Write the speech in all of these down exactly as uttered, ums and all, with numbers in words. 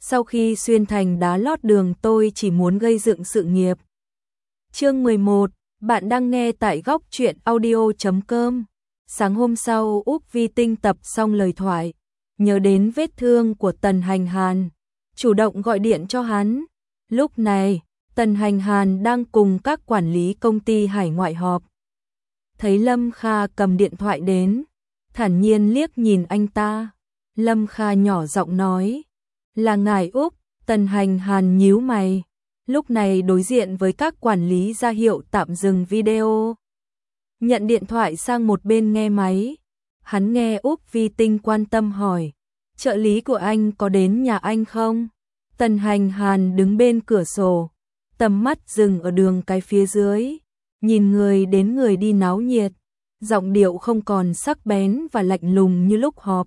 sau khi xuyên thành đá lót đường tôi chỉ muốn gây dựng sự nghiệp. Chương mười một, bạn đang nghe tại góc truyện audio chấm com. Sáng hôm sau Úc Vi Tinh tập xong lời thoại, nhớ đến vết thương của Tần Hành Hàn, chủ động gọi điện cho hắn. Lúc này, Tần Hành Hàn đang cùng các quản lý công ty hải ngoại họp. Thấy Lâm Kha cầm điện thoại đến, thản nhiên liếc nhìn anh ta. Lâm Kha nhỏ giọng nói, là ngài Úc. Tần Hành Hàn nhíu mày, lúc này đối diện với các quản lý ra hiệu tạm dừng video. Nhận điện thoại sang một bên nghe máy, hắn nghe Úc Vi Tinh quan tâm hỏi, trợ lý của anh có đến nhà anh không? Tần Hành Hàn đứng bên cửa sổ, tầm mắt dừng ở đường cái phía dưới, nhìn người đến người đi náo nhiệt, giọng điệu không còn sắc bén và lạnh lùng như lúc họp.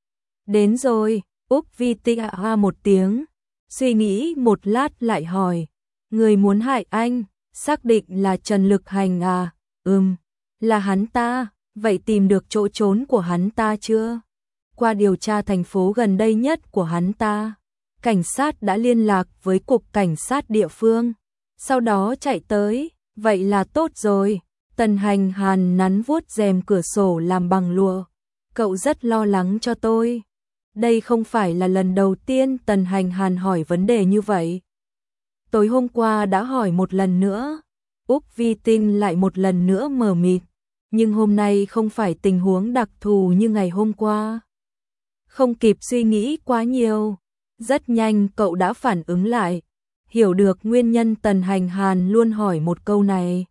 Đến rồi. Úc Vi Tinh ạ ha một tiếng, suy nghĩ một lát lại hỏi, người muốn hại anh, xác định là Trần Lực Hành à? Ừm, là hắn ta. Vậy tìm được chỗ trốn của hắn ta chưa? Qua điều tra thành phố gần đây nhất của hắn ta, cảnh sát đã liên lạc với cục cảnh sát địa phương, sau đó chạy tới. Vậy là tốt rồi. Tần Hành Hàn nắn vuốt rèm cửa sổ làm bằng lụa, cậu rất lo lắng cho tôi. Đây không phải là lần đầu tiên Tần Hành Hàn hỏi vấn đề như vậy. Tối hôm qua đã hỏi một lần nữa. Úc Vi Tinh lại một lần nữa mờ mịt, nhưng hôm nay không phải tình huống đặc thù như ngày hôm qua. Không kịp suy nghĩ quá nhiều, rất nhanh cậu đã phản ứng lại, hiểu được nguyên nhân Tần Hành Hàn luôn hỏi một câu này.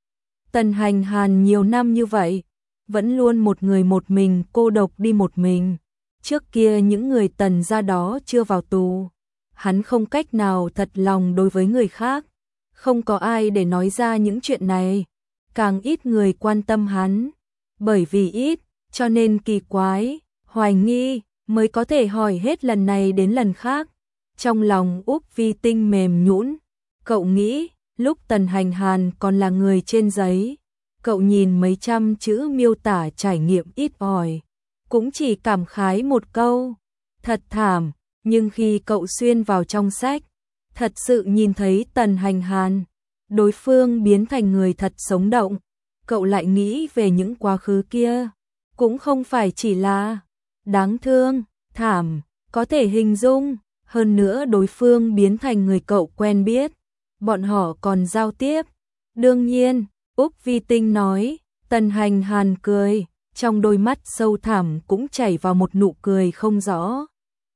Tần Hành Hàn nhiều năm như vậy, vẫn luôn một người một mình cô độc đi một mình. Trước kia những người Tần gia đó chưa vào tù, hắn không cách nào thật lòng đối với người khác, không có ai để nói ra những chuyện này, càng ít người quan tâm hắn. Bởi vì ít, cho nên kỳ quái, hoài nghi, mới có thể hỏi hết lần này đến lần khác. Trong lòng Úc Vi Tinh mềm nhũn, cậu nghĩ, lúc Tần Hành Hàn còn là người trên giấy, cậu nhìn mấy trăm chữ miêu tả trải nghiệm ít ỏi, cũng chỉ cảm khái một câu, thật thảm. Nhưng khi cậu xuyên vào trong sách, thật sự nhìn thấy Tần Hành Hàn, đối phương biến thành người thật sống động, cậu lại nghĩ về những quá khứ kia, cũng không phải chỉ là đáng thương, thảm, có thể hình dung. Hơn nữa đối phương biến thành người cậu quen biết, bọn họ còn giao tiếp. Đương nhiên, Úc Vi Tinh nói. Tần Hành Hàn cười, trong đôi mắt sâu thẳm cũng chảy vào một nụ cười không rõ.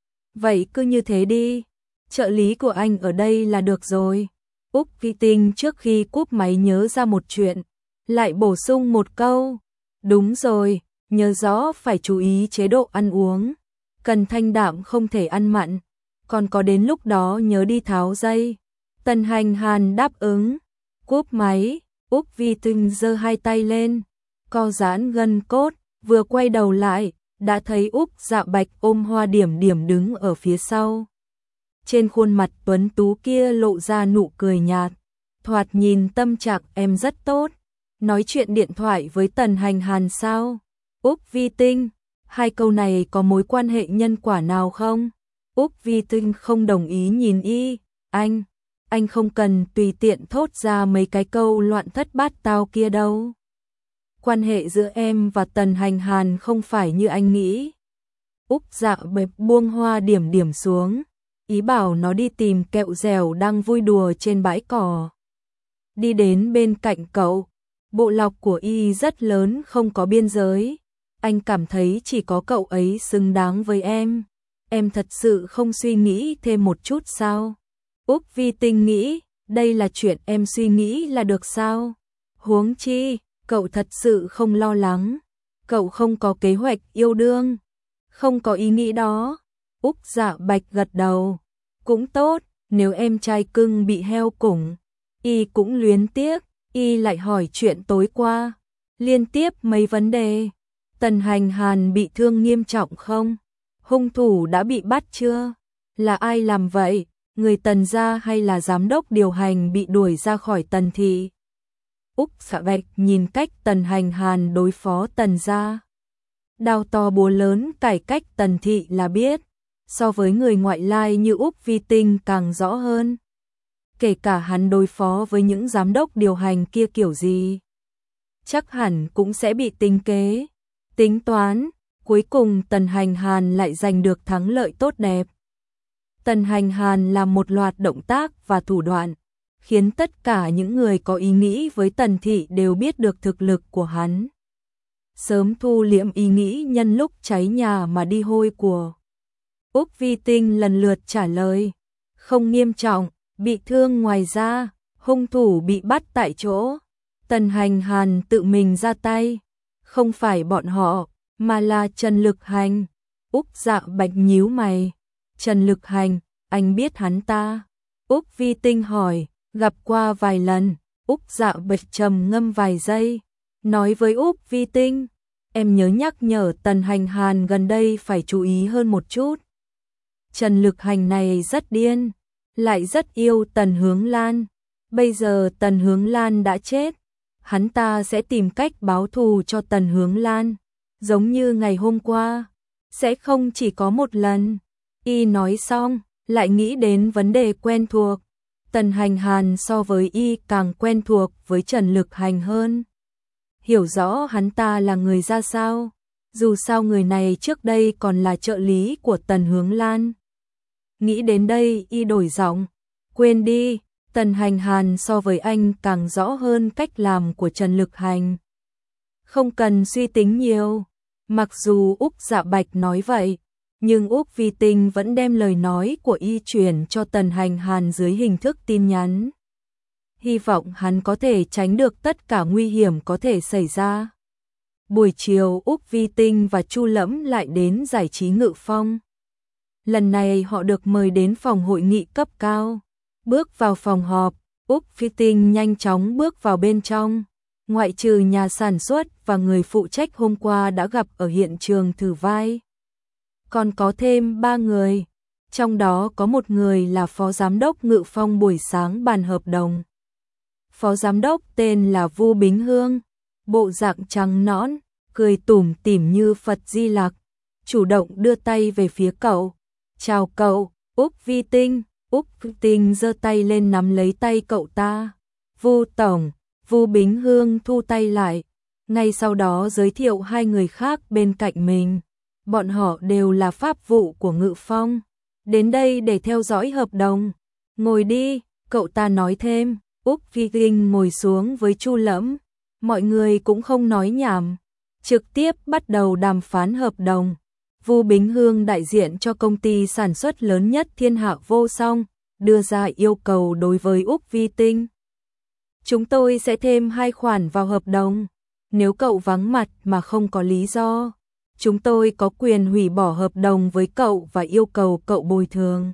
Vậy cứ như thế đi, trợ lý của anh ở đây là được rồi. Úc Vi Tinh trước khi cúp máy nhớ ra một chuyện, lại bổ sung một câu, đúng rồi, nhớ rõ phải chú ý chế độ ăn uống, cần thanh đạm không thể ăn mặn, còn có đến lúc đó nhớ đi tháo dây. Tần Hành Hàn đáp ứng, cúp máy. Úc Vi Tinh giơ hai tay lên, co giãn gân cốt, vừa quay đầu lại, đã thấy Úc Dạ Bạch ôm Hoa Điểm Điểm đứng ở phía sau. Trên khuôn mặt tuấn tú kia lộ ra nụ cười nhạt, thoạt nhìn tâm trạng em rất tốt. Nói chuyện điện thoại với Tần Hành Hàn sao? Úc Vi Tinh, hai câu này có mối quan hệ nhân quả nào không? Úc Vi Tinh không đồng ý nhìn y, anh, anh không cần tùy tiện thốt ra mấy cái câu loạn thất bát tao kia đâu. Quan hệ giữa em và Tần Hành Hàn không phải như anh nghĩ. Úc Dạ Bạch buông Hoa Điểm Điểm xuống, ý bảo nó đi tìm Kẹo Dẻo đang vui đùa trên bãi cỏ. Đi đến bên cạnh cậu, bộ lọc của y rất lớn không có biên giới. Anh cảm thấy chỉ có cậu ấy xứng đáng với em. Em thật sự không suy nghĩ thêm một chút sao? Úc Vi Tinh nghĩ, đây là chuyện em suy nghĩ là được sao? Huống chi, cậu thật sự không lo lắng, cậu không có kế hoạch yêu đương, không có ý nghĩ đó. Úc Dạ Bạch gật đầu, cũng tốt, nếu em trai cưng bị heo củng, y cũng luyến tiếc. Y lại hỏi chuyện tối qua, liên tiếp mấy vấn đề. Tần Hành Hàn bị thương nghiêm trọng không? Hung thủ đã bị bắt chưa? Là ai làm vậy? Người Tần gia hay là giám đốc điều hành bị đuổi ra khỏi Tần thị? Úc Dạ Bạch nhìn cách Tần Hành Hàn đối phó Tần gia, đao to búa lớn cải cách Tần thị là biết. so với người ngoại lai như Úc Vi Tinh càng rõ hơn. Kể cả hắn đối phó với những giám đốc điều hành kia kiểu gì, chắc hẳn cũng sẽ bị tính kế, tính toán. Cuối cùng Tần Hành Hàn lại giành được thắng lợi tốt đẹp. Tần Hành Hàn làm một loạt động tác và thủ đoạn, khiến tất cả những người có ý nghĩ với Tần Thị đều biết được thực lực của hắn. Sớm thu liễm ý nghĩ nhân lúc cháy nhà mà đi hôi của. Úc Vi Tinh lần lượt trả lời, không nghiêm trọng, bị thương ngoài ra, hung thủ bị bắt tại chỗ. Tần Hành Hàn tự mình ra tay, không phải bọn họ, mà là Trần Lực Hành. Úc Dạ Bạch nhíu mày, Trần Lực Hành, anh biết hắn ta? Úc Vi Tinh hỏi, gặp qua vài lần. Úc Dạ Bạch trầm ngâm vài giây, nói với Úc Vi Tinh, em nhớ nhắc nhở Tần Hành Hàn gần đây phải chú ý hơn một chút. Trần Lực Hành này rất điên, lại rất yêu Tần Hướng Lan. Bây giờ Tần Hướng Lan đã chết, hắn ta sẽ tìm cách báo thù cho Tần Hướng Lan, giống như ngày hôm qua, sẽ không chỉ có một lần. Y nói xong, lại nghĩ đến vấn đề quen thuộc. Tần Hành Hàn so với Y càng quen thuộc với Trần Lực Hành hơn, hiểu rõ hắn ta là người ra sao. Dù sao người này trước đây còn là trợ lý của Tần Hướng Lan. Nghĩ đến đây Y đổi giọng, quên đi, Tần Hành Hàn so với anh càng rõ hơn cách làm của Trần Lực Hành. Không cần suy tính nhiều. Mặc dù Úc Dạ Bạch nói vậy, nhưng Úc Vi Tinh vẫn đem lời nói của Y chuyển cho Tần Hành Hàn dưới hình thức tin nhắn. Hy vọng hắn có thể tránh được tất cả nguy hiểm có thể xảy ra. Buổi chiều Úc Vi Tinh và Chu Lẫm lại đến giải trí Ngự Phong. Lần này họ được mời đến phòng hội nghị cấp cao. Bước vào phòng họp, Úc Vi Tinh nhanh chóng bước vào bên trong. Ngoại trừ nhà sản xuất và người phụ trách hôm qua đã gặp ở hiện trường thử vai, còn có thêm ba người, trong đó có một người là phó giám đốc Ngự Phong buổi sáng bàn hợp đồng. Phó giám đốc tên là Vu Bính Hương, bộ dạng trắng nõn, cười tủm tỉm như Phật Di Lặc, chủ động đưa tay về phía cậu. Chào cậu, Úc Vi Tinh. Úc Vi Tinh giơ tay lên nắm lấy tay cậu ta. Vu tổng. Vu Bính Hương thu tay lại, ngay sau đó giới thiệu hai người khác bên cạnh mình. Bọn họ đều là pháp vụ của Ngự Phong, đến đây để theo dõi hợp đồng. Ngồi đi, cậu ta nói thêm. Úc Vi Tinh ngồi xuống với Chu Lẫm, mọi người cũng không nói nhảm, trực tiếp bắt đầu đàm phán hợp đồng. Vu Bính Hương đại diện cho công ty sản xuất lớn nhất thiên hạ Vô Song, đưa ra yêu cầu đối với Úc Vi Tinh. Chúng tôi sẽ thêm hai khoản vào hợp đồng. Nếu cậu vắng mặt mà không có lý do, chúng tôi có quyền hủy bỏ hợp đồng với cậu và yêu cầu cậu bồi thường.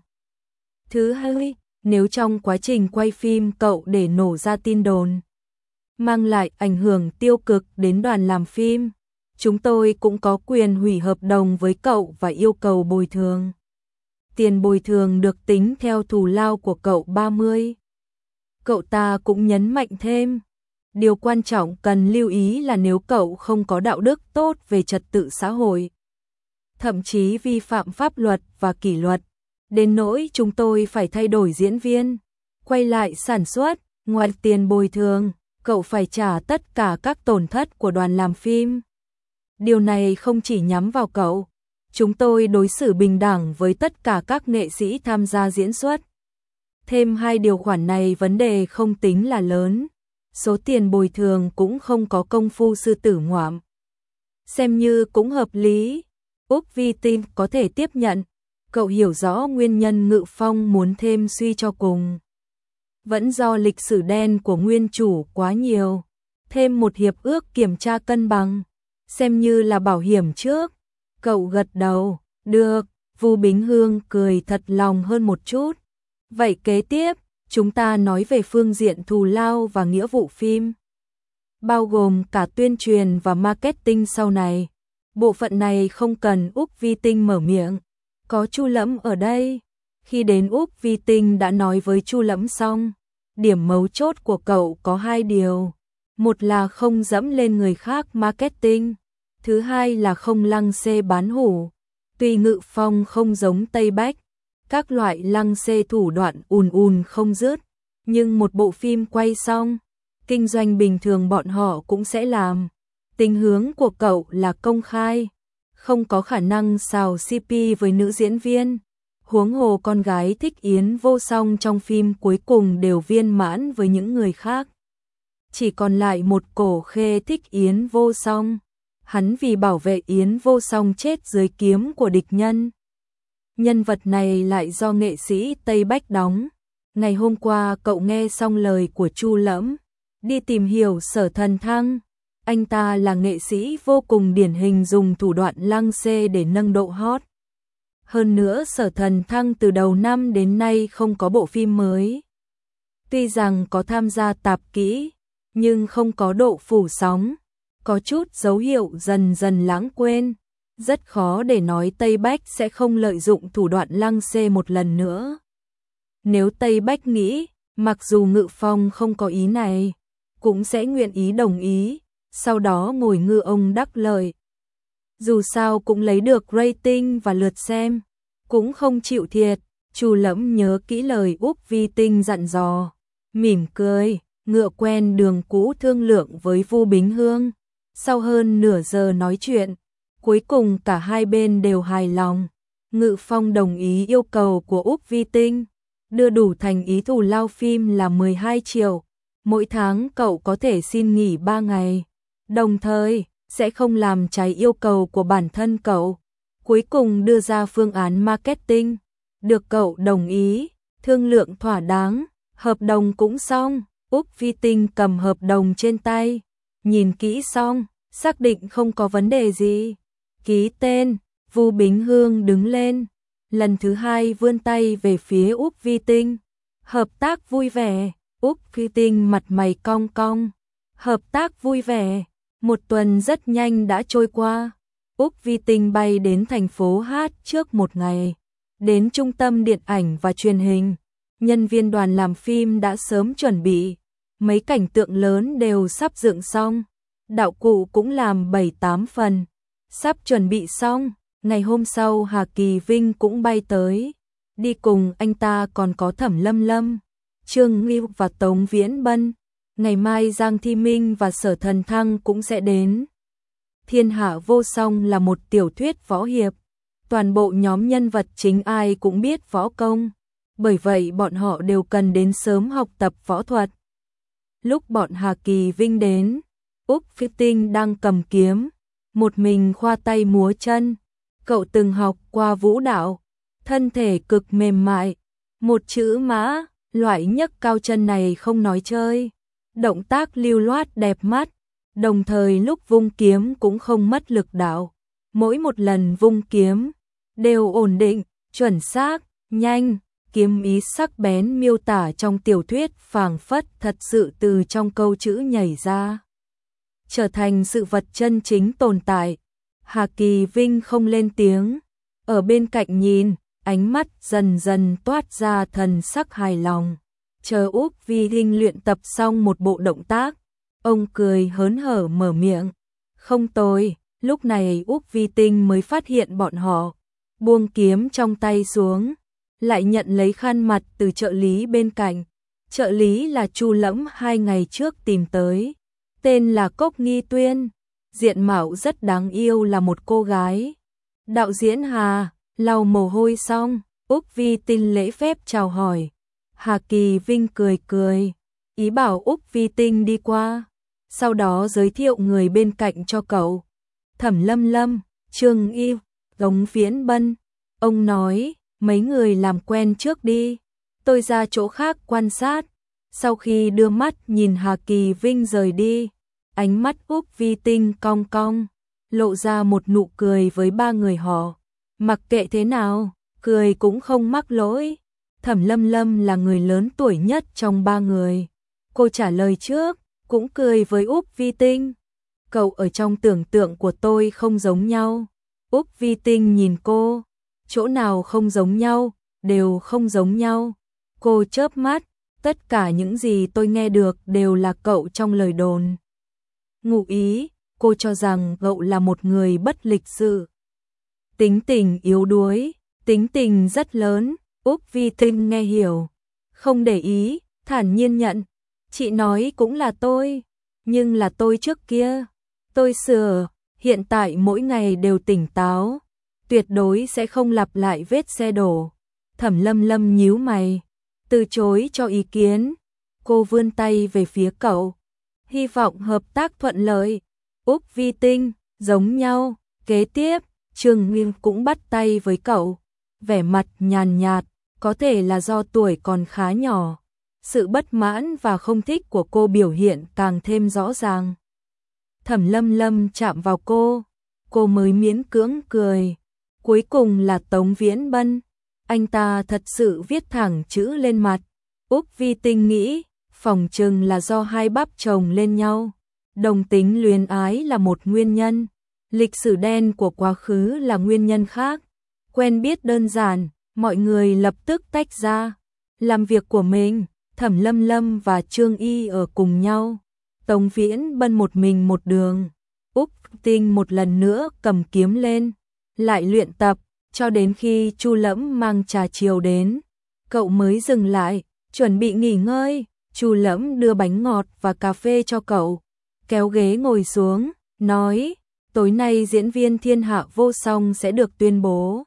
Thứ hai, nếu trong quá trình quay phim cậu để nổ ra tin đồn, mang lại ảnh hưởng tiêu cực đến đoàn làm phim, chúng tôi cũng có quyền hủy hợp đồng với cậu và yêu cầu bồi thường. Tiền bồi thường được tính theo thù lao của cậu ba mươi. Cậu ta cũng nhấn mạnh thêm, điều quan trọng cần lưu ý là nếu cậu không có đạo đức tốt về trật tự xã hội, thậm chí vi phạm pháp luật và kỷ luật, đến nỗi chúng tôi phải thay đổi diễn viên, quay lại sản xuất, ngoài tiền bồi thường, cậu phải trả tất cả các tổn thất của đoàn làm phim. Điều này không chỉ nhắm vào cậu, chúng tôi đối xử bình đẳng với tất cả các nghệ sĩ tham gia diễn xuất. Thêm hai điều khoản này vấn đề không tính là lớn, số tiền bồi thường cũng không có công phu sư tử ngoạm. Xem như cũng hợp lý. Úc Vi Tinh có thể tiếp nhận, cậu hiểu rõ nguyên nhân Ngự Phong muốn thêm suy cho cùng. Vẫn do lịch sử đen của nguyên chủ quá nhiều, thêm một hiệp ước kiểm tra cân bằng, xem như là bảo hiểm trước. Cậu gật đầu, được. Vu Bính Hương cười thật lòng hơn một chút. Vậy kế tiếp, chúng ta nói về phương diện thù lao và nghĩa vụ phim, bao gồm cả tuyên truyền và marketing sau này. Bộ phận này không cần Úc Vi Tinh mở miệng, có Chu Lẫm ở đây. Khi đến Úc Vi Tinh đã nói với Chu Lẫm xong, điểm mấu chốt của cậu có hai điều. Một là không dẫm lên người khác marketing, thứ hai là không lăng xê bán hủ. Tuy Ngự Phong không giống Tây Bách, các loại lăng xê thủ đoạn ùn ùn không dứt, nhưng một bộ phim quay xong, kinh doanh bình thường bọn họ cũng sẽ làm. Tính hướng của cậu là công khai, không có khả năng xào xê pê với nữ diễn viên. Huống hồ con gái thích Yến Vô Song trong phim cuối cùng đều viên mãn với những người khác. Chỉ còn lại một Cổ Khê thích Yến Vô Song. Hắn vì bảo vệ Yến Vô Song chết dưới kiếm của địch nhân. Nhân vật này lại do nghệ sĩ Tây Bách đóng. Ngày hôm qua cậu nghe xong lời của Chu Lẫm, đi tìm hiểu Sở Thần Thăng. Anh ta là nghệ sĩ vô cùng điển hình dùng thủ đoạn lăng xê để nâng độ hot. Hơn nữa Sở Thần Thăng từ đầu năm đến nay không có bộ phim mới. Tuy rằng có tham gia tạp kỹ, nhưng không có độ phủ sóng, có chút dấu hiệu dần dần lãng quên. Rất khó để nói Tây Bách sẽ không lợi dụng thủ đoạn lăng xê một lần nữa. Nếu Tây Bách nghĩ, mặc dù Ngự Phong không có ý này, cũng sẽ nguyện ý đồng ý, sau đó ngồi ngư ông đắc lợi. Dù sao cũng lấy được rating và lượt xem, cũng không chịu thiệt. Chu Lẫm nhớ kỹ lời Úc Vi Tinh dặn dò, mỉm cười, ngựa quen đường cũ thương lượng với Vu Bính Hương. Sau hơn nửa giờ nói chuyện, cuối cùng cả hai bên đều hài lòng. Ngự Phong đồng ý yêu cầu của Úc Vi Tinh, đưa đủ thành ý thù lao phim là mười hai triệu. Mỗi tháng cậu có thể xin nghỉ ba ngày, đồng thời sẽ không làm trái yêu cầu của bản thân cậu. Cuối cùng đưa ra phương án marketing, được cậu đồng ý, thương lượng thỏa đáng, hợp đồng cũng xong. Úc Vi Tinh cầm hợp đồng trên tay, nhìn kỹ xong, xác định không có vấn đề gì. Ký tên, Vu Bính Hương đứng lên, lần thứ hai vươn tay về phía Úc Vi Tinh. Hợp tác vui vẻ. Úc Vi Tinh mặt mày cong cong. Hợp tác vui vẻ. Một tuần rất nhanh đã trôi qua. Úc Vi Tinh bay đến thành phố Hát trước một ngày, đến trung tâm điện ảnh và truyền hình. Nhân viên đoàn làm phim đã sớm chuẩn bị, mấy cảnh tượng lớn đều sắp dựng xong, đạo cụ cũng làm bảy tám phần, sắp chuẩn bị xong. Ngày hôm sau Hà Kỳ Vinh cũng bay tới, đi cùng anh ta còn có Thẩm Lâm Lâm, Trương Ngưu và Tống Viễn Bân. Ngày mai Giang Thi Minh và Sở Thần Thăng cũng sẽ đến. Thiên Hạ Vô Song là một tiểu thuyết võ hiệp, toàn bộ nhóm nhân vật chính ai cũng biết võ công, bởi vậy bọn họ đều cần đến sớm học tập võ thuật. Lúc bọn Hà Kỳ Vinh đến, Úc Vi Tinh đang cầm kiếm, một mình khoa tay múa chân. Cậu từng học qua vũ đạo, thân thể cực mềm mại, một chữ mã, loại nhấc cao chân này không nói chơi. Động tác lưu loát đẹp mắt, đồng thời lúc vung kiếm cũng không mất lực đạo. Mỗi một lần vung kiếm đều ổn định, chuẩn xác, nhanh, kiếm ý sắc bén miêu tả trong tiểu thuyết phảng phất thật sự từ trong câu chữ nhảy ra, trở thành sự vật chân chính tồn tại. Hà Kỳ Vinh không lên tiếng, ở bên cạnh nhìn, ánh mắt dần dần toát ra thần sắc hài lòng. Chờ Úc Vi Tinh luyện tập xong một bộ động tác, ông cười hớn hở mở miệng. Không tồi. Lúc này Úc Vi Tinh mới phát hiện bọn họ buông kiếm trong tay xuống, lại nhận lấy khăn mặt từ trợ lý bên cạnh. Trợ lý là Chu Lẫm hai ngày trước tìm tới, tên là Cốc Nghi Tuyên, diện mạo rất đáng yêu, là một cô gái. Đạo diễn Hà lau mồ hôi xong, Úc Vi Tinh lễ phép chào hỏi. Hà Kỳ Vinh cười cười, ý bảo Úc Vi Tinh đi qua, sau đó giới thiệu người bên cạnh cho cậu. Thẩm Lâm Lâm, Trương Yêu, Tống Viễn Bân. Ông nói, mấy người làm quen trước đi, tôi ra chỗ khác quan sát. Sau khi đưa mắt nhìn Hà Kỳ Vinh rời đi, ánh mắt Úc Vi Tinh cong cong, lộ ra một nụ cười với ba người họ. Mặc kệ thế nào, cười cũng không mắc lỗi. Thẩm Lâm Lâm là người lớn tuổi nhất trong ba người. Cô trả lời trước, cũng cười với Úc Vi Tinh. Cậu ở trong tưởng tượng của tôi không giống nhau. Úc Vi Tinh nhìn cô, chỗ nào không giống nhau, đều không giống nhau. Cô chớp mắt, tất cả những gì tôi nghe được đều là cậu trong lời đồn. Ngụ ý, cô cho rằng cậu là một người bất lịch sự. tính tình yếu đuối, tính tình rất lớn. Úc Vi Tinh nghe hiểu, không để ý, thản nhiên nhận. Chị nói cũng là tôi, nhưng là tôi trước kia. Tôi sửa, hiện tại mỗi ngày đều tỉnh táo, tuyệt đối sẽ không lặp lại vết xe đổ. Thẩm Lâm Lâm nhíu mày, từ chối cho ý kiến. Cô vươn tay về phía cậu, hy vọng hợp tác thuận lợi. Úc Vi Tinh, giống nhau. Kế tiếp, Trương Nghiêm cũng bắt tay với cậu, vẻ mặt nhàn nhạt, có thể là do tuổi còn khá nhỏ. Sự bất mãn và không thích của cô biểu hiện càng thêm rõ ràng. Thẩm Lâm Lâm chạm vào cô, cô mới miễn cưỡng cười. Cuối cùng là Tống Viễn Bân, anh ta thật sự viết thẳng chữ lên mặt. Úc Vi Tinh nghĩ, phỏng chừng là do hai bắp chồng lên nhau. Đồng tính luyến ái là một nguyên nhân, lịch sử đen của quá khứ là nguyên nhân khác. Quen biết đơn giản, mọi người lập tức tách ra, làm việc của mình. Thẩm Lâm Lâm và Trương Y ở cùng nhau, Tống Viễn Bân một mình một đường. Úc Tinh một lần nữa cầm kiếm lên, lại luyện tập, cho đến khi Chu Lẫm mang trà chiều đến, cậu mới dừng lại, chuẩn bị nghỉ ngơi. Chu Lẫm đưa bánh ngọt và cà phê cho cậu, kéo ghế ngồi xuống, nói, tối nay diễn viên Thiên Hạ Vô Song sẽ được tuyên bố.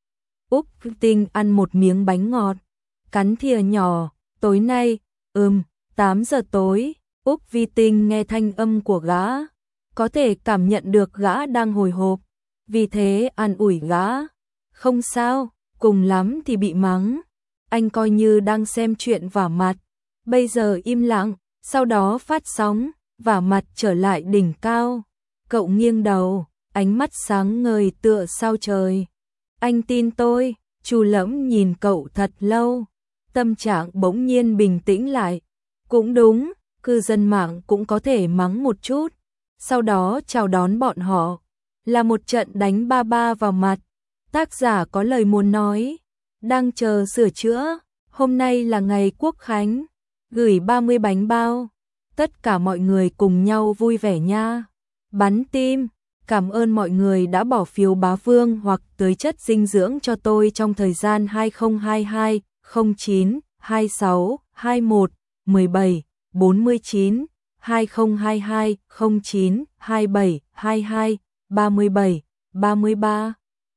Úc Tinh ăn một miếng bánh ngọt, cắn thìa nhỏ, tối nay, ừm, tám giờ tối. Úc Vi Tinh nghe thanh âm của gã, có thể cảm nhận được gã đang hồi hộp, vì thế an ủi gã, không sao, cùng lắm thì bị mắng. Anh coi như đang xem chuyện vả mặt, bây giờ im lặng, sau đó phát sóng, vả mặt trở lại đỉnh cao. Cậu nghiêng đầu, ánh mắt sáng ngời tựa sao trời. Anh tin tôi. Chu Lẫm nhìn cậu thật lâu, tâm trạng bỗng nhiên bình tĩnh lại. Cũng đúng, cư dân mạng cũng có thể mắng một chút, sau đó chào đón bọn họ, là một trận đánh ba ba vào mặt. Tác giả có lời muốn nói, đang chờ sửa chữa, hôm nay là ngày Quốc Khánh, gửi ba mươi bánh bao, tất cả mọi người cùng nhau vui vẻ nha. Bắn tim, cảm ơn mọi người đã bỏ phiếu bá vương hoặc tưới chất dinh dưỡng cho tôi trong thời gian hai không hai hai không chín hai sáu hai mốt mười bảy bốn mươi chín hai không hai hai không chín hai bảy hai hai ba mươi bảy ba mươi ba.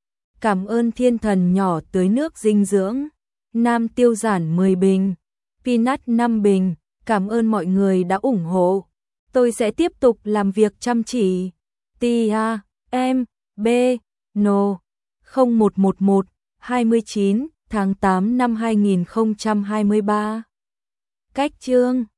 Cảm ơn thiên thần nhỏ tưới nước dinh dưỡng, Nam Tiêu Giản mười bình, Peanut năm bình, cảm ơn mọi người đã ủng hộ. Tôi sẽ tiếp tục làm việc chăm chỉ. Tia, em, B, No, không một một một, hai mươi chín tháng tám năm hai nghìn không trăm hai mươi ba. Cách chương